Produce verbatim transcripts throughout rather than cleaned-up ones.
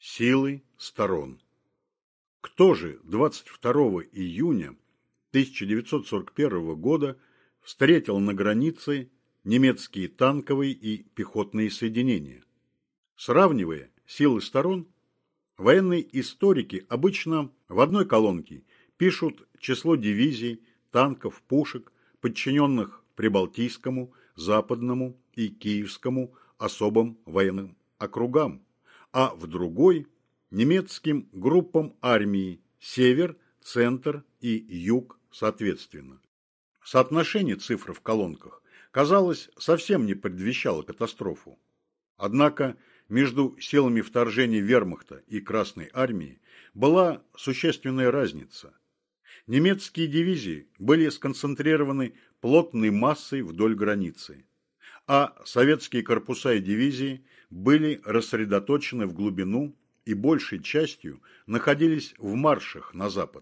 Силы сторон. Кто же двадцать второго июня тысяча девятьсот сорок первого года встретил на границе немецкие танковые и пехотные соединения? Сравнивая силы сторон, военные историки обычно в одной колонке пишут число дивизий, танков, пушек, подчиненных Прибалтийскому, Западному и Киевскому особым военным округам, а в другой – немецким группам армии «Север», «Центр» и «Юг» соответственно. Соотношение цифр в колонках, казалось, совсем не предвещало катастрофу. Однако между силами вторжения вермахта и Красной армии была существенная разница. Немецкие дивизии были сконцентрированы плотной массой вдоль границы, а советские корпуса и дивизии были рассредоточены в глубину и большей частью находились в маршах на запад.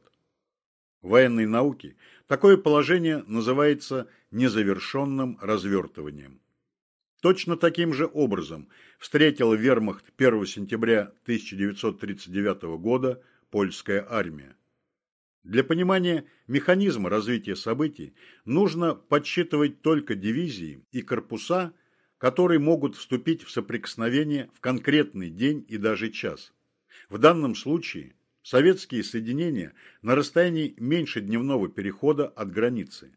В военной науке такое положение называется незавершенным развертыванием. Точно таким же образом встретила вермахт первого сентября тысяча девятьсот тридцать девятого года польская армия. Для понимания механизма развития событий нужно подсчитывать только дивизии и корпуса, которые могут вступить в соприкосновение в конкретный день и даже час. В данном случае советские соединения на расстоянии меньше дневного перехода от границы.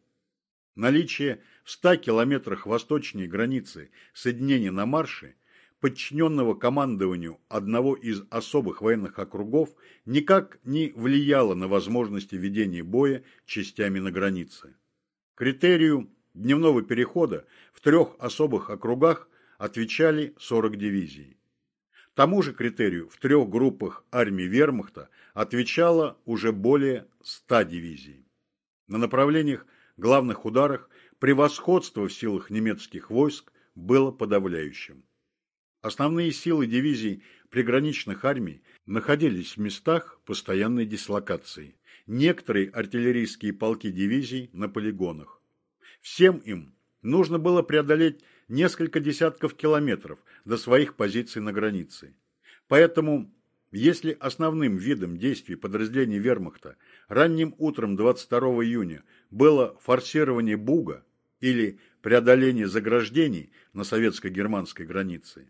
Наличие в ста километрах восточнее границы соединения на марше, подчиненного командованию одного из особых военных округов, никак не влияло на возможности ведения боя частями на границе. Критерию дневного перехода в трех особых округах отвечали сорок дивизий. Тому же критерию в трех группах армии вермахта отвечало уже более ста дивизий. На направлениях главных ударах превосходство в силах немецких войск было подавляющим. Основные силы дивизий приграничных армий находились в местах постоянной дислокации, некоторые артиллерийские полки дивизий на полигонах. Всем им нужно было преодолеть несколько десятков километров до своих позиций на границе. Поэтому, если основным видом действий подразделений вермахта ранним утром двадцать второго июня было форсирование Буга или преодоление заграждений на советско-германской границе,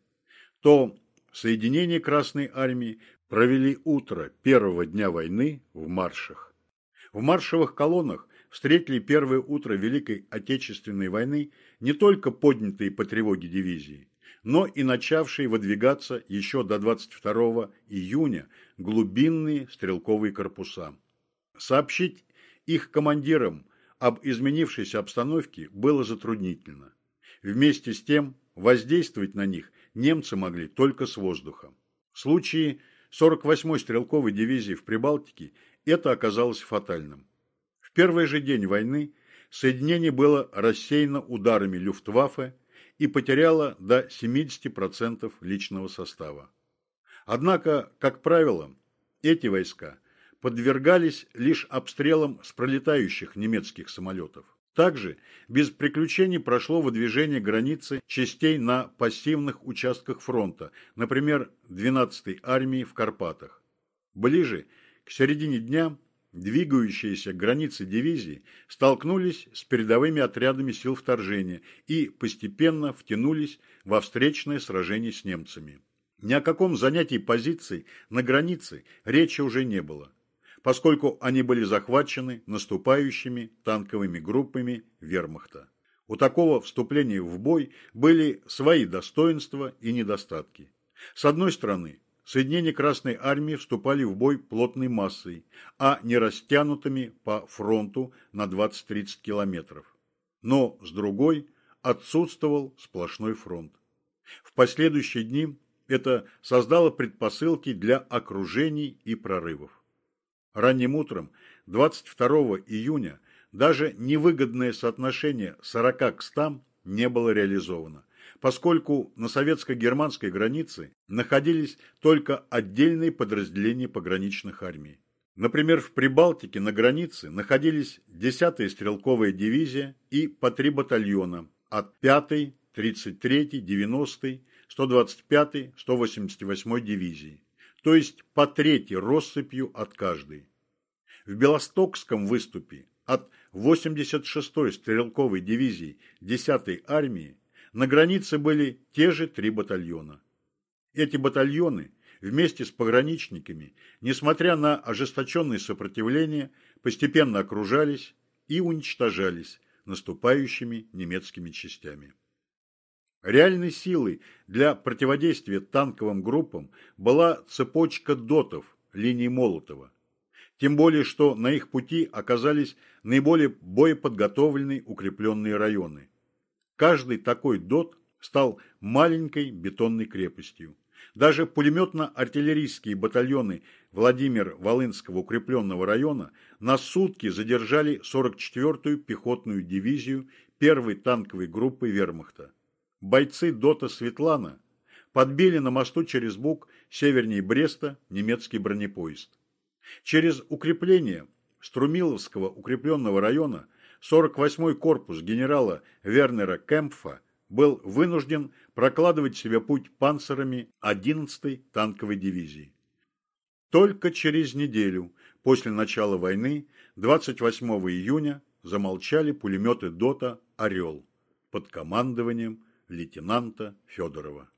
то соединения Красной армии провели утро первого дня войны в маршах. В маршевых колоннах встретили первое утро Великой Отечественной войны не только поднятые по тревоге дивизии, но и начавшие выдвигаться еще до двадцать второго июня глубинные стрелковые корпуса. Сообщить их командирам об изменившейся обстановке было затруднительно. Вместе с тем воздействовать на них немцы могли только с воздуха. В случае сорок восьмой стрелковой дивизии в Прибалтике это оказалось фатальным. В первый же день войны соединение было рассеяно ударами Люфтваффе и потеряло до семидесяти процентов личного состава. Однако, как правило, эти войска подвергались лишь обстрелам с пролетающих немецких самолетов. Также без приключений прошло выдвижение границы частей на пассивных участках фронта, например, двенадцатой армии в Карпатах. Ближе к середине дня двигающиеся к границе дивизии столкнулись с передовыми отрядами сил вторжения и постепенно втянулись во встречное сражение с немцами. Ни о каком занятии позиций на границе речи уже не было, поскольку они были захвачены наступающими танковыми группами вермахта. У такого вступления в бой были свои достоинства и недостатки. С одной стороны, соединения Красной армии вступали в бой плотной массой, а не растянутыми по фронту на двадцать-тридцать километров. Но, с другой, отсутствовал сплошной фронт. В последующие дни это создало предпосылки для окружений и прорывов. Ранним утром двадцать второго июня даже невыгодное соотношение сорока к ста не было реализовано, поскольку на советско-германской границе находились только отдельные подразделения пограничных армий. Например, в Прибалтике на границе находились десятая стрелковая дивизия и по три батальона от пятой, тридцать третьей, девяностой, сто двадцать пятой, сто восемьдесят восьмой дивизии, то есть по трети россыпью от каждой. В Белостокском выступе от восемьдесят шестой стрелковой дивизии десятой армии на границе были те же три батальона. Эти батальоны вместе с пограничниками, несмотря на ожесточенное сопротивление, постепенно окружались и уничтожались наступающими немецкими частями. Реальной силой для противодействия танковым группам была цепочка дотов линии Молотова, тем более что на их пути оказались наиболее боеподготовленные укрепленные районы. Каждый такой дот стал маленькой бетонной крепостью. Даже пулеметно-артиллерийские батальоны Владимир-Волынского укрепленного района на сутки задержали сорок четвёртую пехотную дивизию первой танковой группы вермахта. Бойцы дота «Светлана» подбили на мосту через Буг севернее Бреста немецкий бронепоезд. Через укрепление Струмиловского укрепленного района сорок восьмой корпус генерала Вернера Кемпфа был вынужден прокладывать себе путь панцирами одиннадцатой танковой дивизии. Только через неделю после начала войны, двадцать восьмого июня, замолчали пулеметы дота «Орел» под командованием лейтенанта Федорова.